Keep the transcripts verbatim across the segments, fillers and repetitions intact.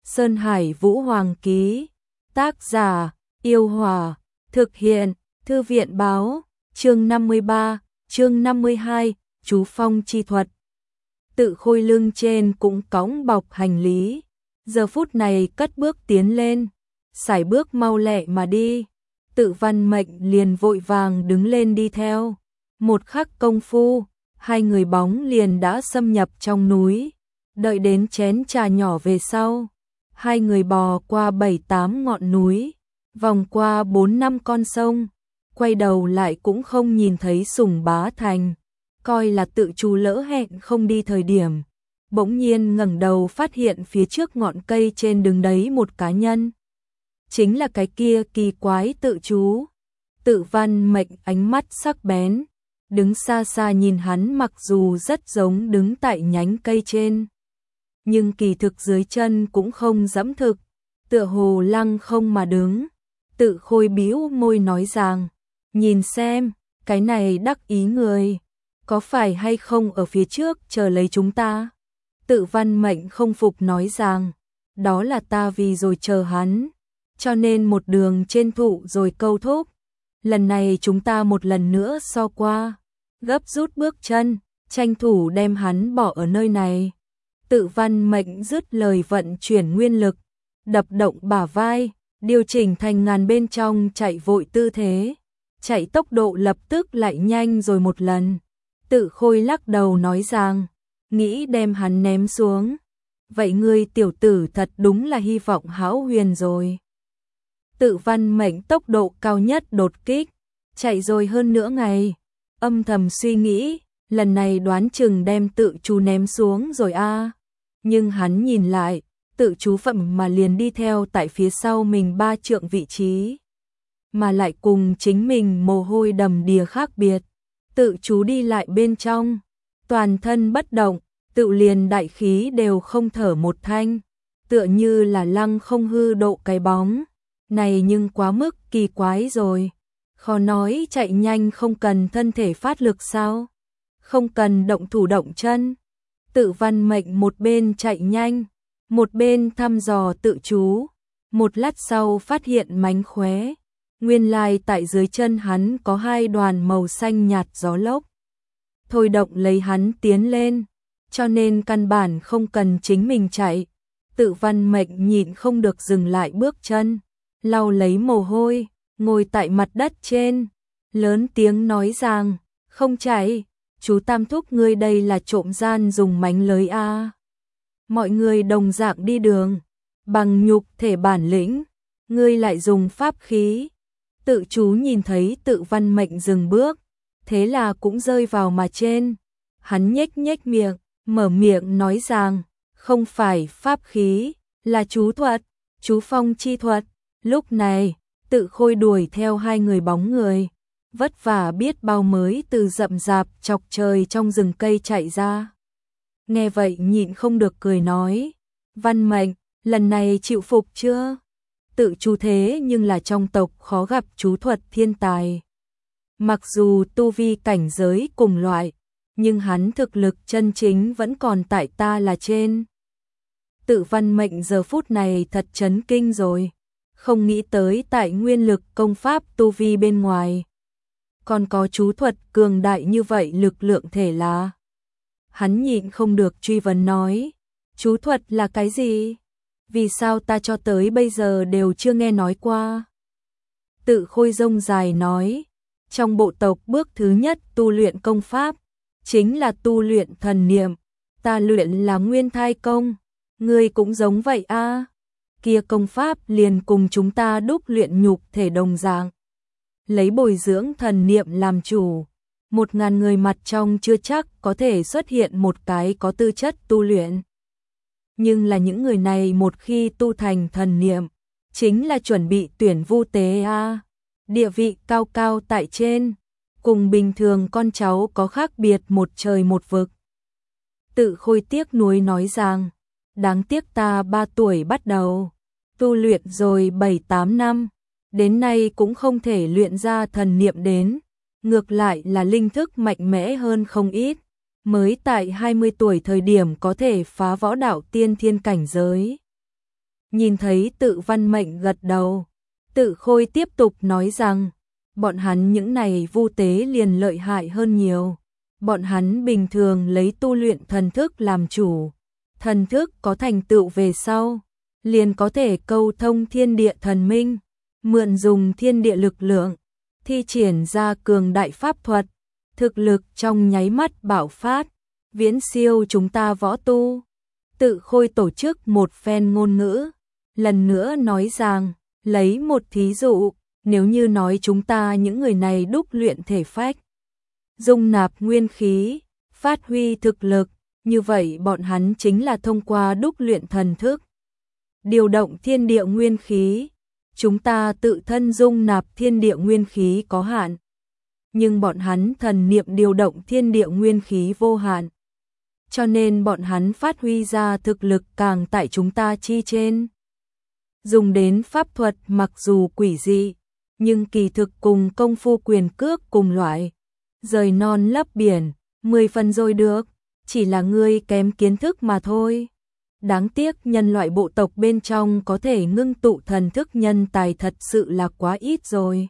Sơn Hải Vũ Hoàng ký. Tác giả: Yêu Hòa. Thực hiện: Thư viện báo. Chương năm mươi ba, chương năm mươi hai, chú phong chi thuật. Tự Khôi lưng trên cũng cõng bọc hành lý, giờ phút này cất bước tiến lên, sải bước mau lẹ mà đi. Tự Văn Mệnh liền vội vàng đứng lên đi theo. Một khắc công phu, hai người bóng liền đã xâm nhập trong núi. Đợi đến chén trà nhỏ về sau, hai người bò qua bảy tám ngọn núi, vòng qua bốn năm con sông, quay đầu lại cũng không nhìn thấy Sùng Bá Thành, coi là tự chú lỡ hẹn không đi thời điểm. Bỗng nhiên ngẩng đầu phát hiện phía trước ngọn cây trên đứng đấy một cá nhân. Chính là cái kia kỳ quái tự chú. Tự Văn Mệnh ánh mắt sắc bén, đứng xa xa nhìn hắn, mặc dù rất giống đứng tại nhánh cây trên, nhưng kỳ thực dưới chân cũng không dẫm thực, tựa hồ lăng không mà đứng. Tự Khôi bĩu môi nói rằng, nhìn xem, cái này đắc ý người, có phải hay không ở phía trước chờ lấy chúng ta? Tự Văn Mệnh không phục nói rằng, đó là ta vì rồi chờ hắn, cho nên một đường trên thụ rồi câu thúc. Lần này chúng ta một lần nữa so qua, gấp rút bước chân, tranh thủ đem hắn bỏ ở nơi này. Tự Văn Mệnh dứt lời vận chuyển nguyên lực, đập động bả vai, điều chỉnh thành ngàn bên trong chạy vội tư thế, chạy tốc độ lập tức lại nhanh rồi một lần. Tự Khôi lắc đầu nói rằng, nghĩ đem hắn ném xuống. Vậy ngươi tiểu tử thật đúng là hy vọng hão huyền rồi. Tự Văn Mệnh tốc độ cao nhất đột kích, chạy rồi hơn nửa ngày, âm thầm suy nghĩ, lần này đoán chừng đem tự chú ném xuống rồi a. Nhưng hắn nhìn lại, tự chú phẩm mà liền đi theo tại phía sau mình ba trượng vị trí, mà lại cùng chính mình mồ hôi đầm đìa khác biệt. Tự chú đi lại bên trong, toàn thân bất động, tự liền đại khí đều không thở một thanh, tựa như là lăng không hư độ cái bóng. Này nhưng quá mức kỳ quái rồi. Khó nói chạy nhanh không cần thân thể phát lực sao? Không cần động thủ động chân. Tự Văn Mệnh một bên chạy nhanh, một bên thăm dò tự chú. Một lát sau phát hiện mánh khóe, nguyên lai tại dưới chân hắn có hai đoàn màu xanh nhạt gió lốc, thôi động lấy hắn tiến lên, cho nên căn bản không cần chính mình chạy. Tự Văn Mệnh nhịn không được dừng lại bước chân, lau lấy mồ hôi, ngồi tại mặt đất trên, lớn tiếng nói rằng, không chạy, chú Tam thúc ngươi đây là trộm gian dùng mánh lới a. Mọi người đồng dạng đi đường, bằng nhục thể bản lĩnh, ngươi lại dùng pháp khí. Tự chú nhìn thấy Tự Văn Mệnh dừng bước, thế là cũng rơi vào mà trên. Hắn nhếch nhếch miệng, mở miệng nói rằng, không phải pháp khí, là chú thuật, chú phong chi thuật. Lúc này, Tự Khôi đuổi theo hai người bóng người, vất vả biết bao mới từ rậm rạp chọc trời trong rừng cây chạy ra. Nghe vậy nhịn không được cười nói, Văn Mệnh, lần này chịu phục chưa? Tự chú thế nhưng là trong tộc khó gặp chú thuật thiên tài. Mặc dù tu vi cảnh giới cùng loại, nhưng hắn thực lực chân chính vẫn còn tại ta là trên. Tự Văn Mệnh giờ phút này thật chấn kinh rồi. Không nghĩ tới tại nguyên lực công pháp tu vi bên ngoài, còn có chú thuật cường đại như vậy lực lượng thể là. Hắn nhịn không được truy vấn nói, chú thuật là cái gì? Vì sao ta cho tới bây giờ đều chưa nghe nói qua? Tự Khôi rông dài nói, trong bộ tộc bước thứ nhất tu luyện công pháp, chính là tu luyện thần niệm, ta luyện là nguyên thai công, ngươi cũng giống vậy a. Kia công pháp liền cùng chúng ta đúc luyện nhục thể đồng dạng, lấy bồi dưỡng thần niệm làm chủ, một ngàn người mặt trong chưa chắc có thể xuất hiện một cái có tư chất tu luyện. Nhưng là những người này một khi tu thành thần niệm, chính là chuẩn bị tuyển vu tế a, địa vị cao cao tại trên, cùng bình thường con cháu có khác biệt một trời một vực. Tự Khôi tiếc nuối nói rằng, đáng tiếc ta ba tuổi bắt đầu tu luyện rồi bảy tám năm, đến nay cũng không thể luyện ra thần niệm đến, ngược lại là linh thức mạnh mẽ hơn không ít, mới tại hai mươi tuổi thời điểm có thể phá võ đạo tiên thiên cảnh giới. Nhìn thấy Tự Văn Mệnh gật đầu, Tự Khôi tiếp tục nói rằng, bọn hắn những này vu tế liền lợi hại hơn nhiều. Bọn hắn bình thường lấy tu luyện thần thức làm chủ, thần thức có thành tựu về sau, liền có thể câu thông thiên địa thần minh, mượn dùng thiên địa lực lượng, thi triển ra cường đại pháp thuật, thực lực trong nháy mắt bạo phát, viễn siêu chúng ta võ tu. Tự Khôi tổ chức một phen ngôn ngữ, lần nữa nói rằng, lấy một thí dụ, nếu như nói chúng ta những người này đúc luyện thể phách, dung nạp nguyên khí, phát huy thực lực, như vậy bọn hắn chính là thông qua đúc luyện thần thức, điều động thiên địa nguyên khí. Chúng ta tự thân dung nạp thiên địa nguyên khí có hạn, nhưng bọn hắn thần niệm điều động thiên địa nguyên khí vô hạn. Cho nên bọn hắn phát huy ra thực lực càng tại chúng ta chi trên. Dùng đến pháp thuật mặc dù quỷ dị, nhưng kỳ thực cùng công phu quyền cước cùng loại. Rời non lấp biển, mười phần rồi được, chỉ là ngươi kém kiến thức mà thôi. Đáng tiếc nhân loại bộ tộc bên trong có thể ngưng tụ thần thức nhân tài thật sự là quá ít rồi.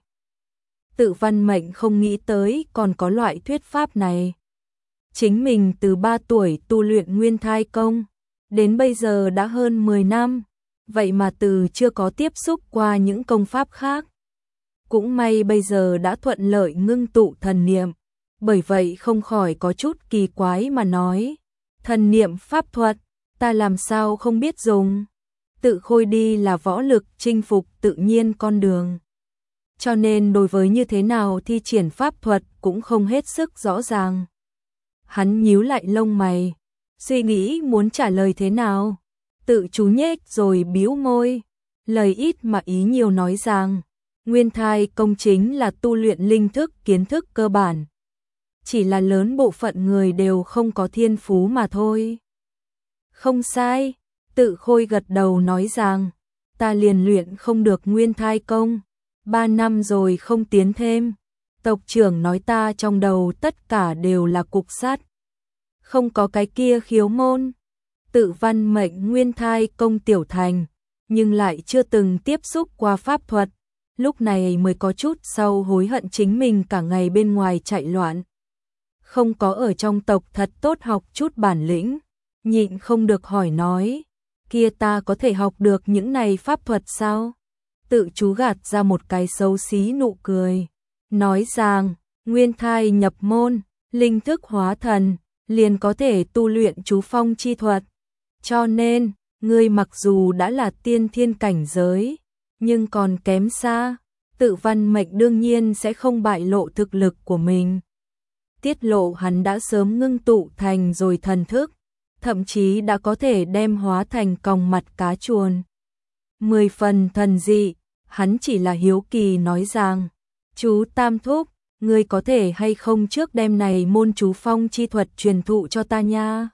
Tự Văn Mệnh không nghĩ tới còn có loại thuyết pháp này. Chính mình từ ba tuổi tu luyện nguyên thai công, đến bây giờ đã hơn mười năm, vậy mà từ chưa có tiếp xúc qua những công pháp khác. Cũng may bây giờ đã thuận lợi ngưng tụ thần niệm, bởi vậy không khỏi có chút kỳ quái mà nói. Thần niệm pháp thuật, ta làm sao không biết dùng. Tự Khôi đi là võ lực chinh phục tự nhiên con đường. Cho nên đối với như thế nào thi triển pháp thuật cũng không hết sức rõ ràng. Hắn nhíu lại lông mày, suy nghĩ muốn trả lời thế nào. Tự chú nhếch rồi bĩu môi, lời ít mà ý nhiều nói rằng, nguyên thai công chính là tu luyện linh thức kiến thức cơ bản. Chỉ là lớn bộ phận người đều không có thiên phú mà thôi. Không sai, Tự Khôi gật đầu nói rằng, ta liền luyện không được nguyên thai công, ba năm rồi không tiến thêm. Tộc trưởng nói ta trong đầu tất cả đều là cục sắt, không có cái kia khiếu môn. Tự Văn Mệnh nguyên thai công tiểu thành, nhưng lại chưa từng tiếp xúc qua pháp thuật, lúc này mới có chút sau hối hận chính mình cả ngày bên ngoài chạy loạn. Không có ở trong tộc thật tốt học chút bản lĩnh, nhịn không được hỏi nói, kia ta có thể học được những này pháp thuật sao? Tự chú gạt ra một cái xấu xí nụ cười, nói rằng, nguyên thai nhập môn, linh thức hóa thần, liền có thể tu luyện chú phong chi thuật. Cho nên, ngươi mặc dù đã là tiên thiên cảnh giới, nhưng còn kém xa. Tự Văn Mệnh đương nhiên sẽ không bại lộ thực lực của mình. Tiết lộ hắn đã sớm ngưng tụ thành rồi thần thức, thậm chí đã có thể đem hóa thành còng mặt cá chuồn. Mười phần thần dị, hắn chỉ là hiếu kỳ nói rằng, chú Tam Thúc, ngươi có thể hay không trước đêm này môn chú phong chi thuật truyền thụ cho ta nha.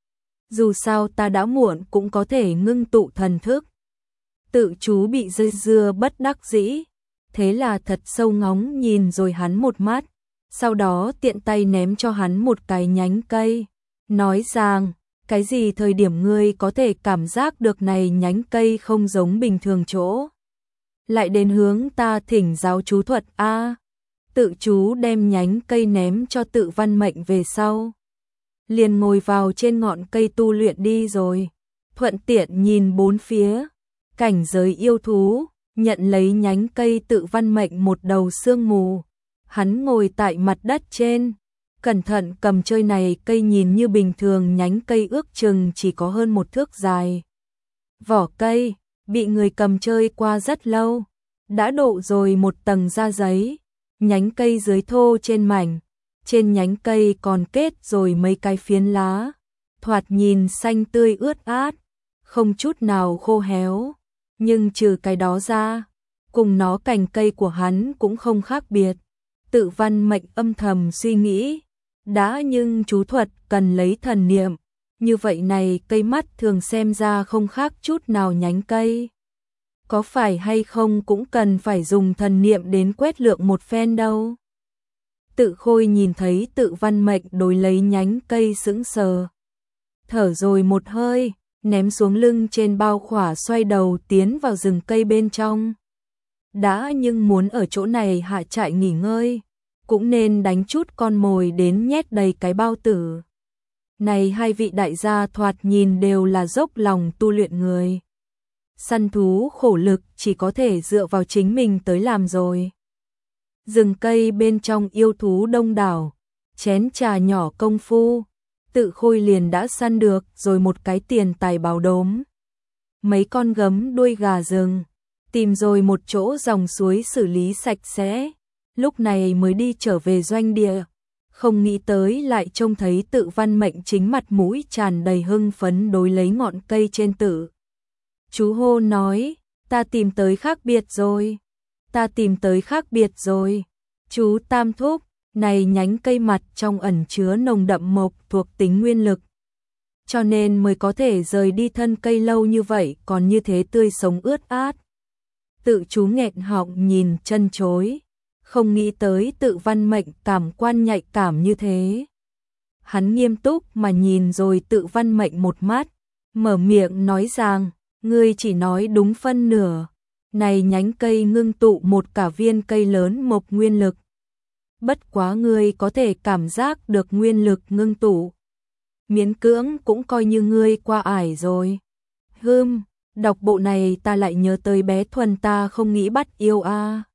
Dù sao ta đã muộn cũng có thể ngưng tụ thần thức. Tự chú bị dây dưa bất đắc dĩ, thế là thật sâu ngóng nhìn rồi hắn một mắt, sau đó tiện tay ném cho hắn một cái nhánh cây, nói rằng, cái gì thời điểm ngươi có thể cảm giác được này nhánh cây không giống bình thường chỗ. Lại đến hướng ta thỉnh giáo chú thuật a. Tự chú đem nhánh cây ném cho Tự Văn Mệnh về sau, liền ngồi vào trên ngọn cây tu luyện đi rồi, thuận tiện nhìn bốn phía, cảnh giới yêu thú, nhận lấy nhánh cây Tự Văn Mệnh một đầu sương mù. Hắn ngồi tại mặt đất trên, cẩn thận cầm chơi này cây nhìn như bình thường nhánh cây ước chừng chỉ có hơn một thước dài. Vỏ cây, bị người cầm chơi qua rất lâu, đã độ rồi một tầng da giấy, nhánh cây dưới thô trên mảnh, trên nhánh cây còn kết rồi mấy cái phiến lá, thoạt nhìn xanh tươi ướt át, không chút nào khô héo, nhưng trừ cái đó ra, cùng nó cành cây của hắn cũng không khác biệt. Tự Văn Mệnh âm thầm suy nghĩ, đã nhưng chú thuật cần lấy thần niệm, như vậy này cây mắt thường xem ra không khác chút nào nhánh cây. Có phải hay không cũng cần phải dùng thần niệm đến quét lượng một phen đâu. Tự Khôi nhìn thấy Tự Văn Mệnh đối lấy nhánh cây sững sờ, thở rồi một hơi, ném xuống lưng trên bao khỏa xoay đầu tiến vào rừng cây bên trong. Đã nhưng muốn ở chỗ này hạ trại nghỉ ngơi, cũng nên đánh chút con mồi đến nhét đầy cái bao tử. Này hai vị đại gia thoạt nhìn đều là dốc lòng tu luyện người. Săn thú khổ lực chỉ có thể dựa vào chính mình tới làm rồi. Rừng cây bên trong yêu thú đông đảo, chén trà nhỏ công phu, tự Khôi liền đã săn được rồi một cái tiền tài báo đốm. Mấy con gấm đuôi gà rừng, tìm rồi một chỗ dòng suối xử lý sạch sẽ, lúc này mới đi trở về doanh địa. Không nghĩ tới lại trông thấy Tự Văn Mệnh chính mặt mũi tràn đầy hưng phấn đối lấy ngọn cây trên tự. Chú hô nói, ta tìm tới khác biệt rồi, ta tìm tới khác biệt rồi. Chú Tam thúc, này nhánh cây mặt trong ẩn chứa nồng đậm mộc thuộc tính nguyên lực. Cho nên mới có thể rời đi thân cây lâu như vậy còn như thế tươi sống ướt át. Tự chú nghẹn họng nhìn chân chối, không nghĩ tới Tự Văn Mệnh cảm quan nhạy cảm như thế. Hắn nghiêm túc mà nhìn rồi Tự Văn Mệnh một mắt, mở miệng nói rằng, ngươi chỉ nói đúng phân nửa, này nhánh cây ngưng tụ một cả viên cây lớn mộc nguyên lực. Bất quá ngươi có thể cảm giác được nguyên lực ngưng tụ. Miễn cưỡng cũng coi như ngươi qua ải rồi. Hừm, đọc bộ này ta lại nhớ tới bé Thuần ta không nghĩ bắt yêu a. À.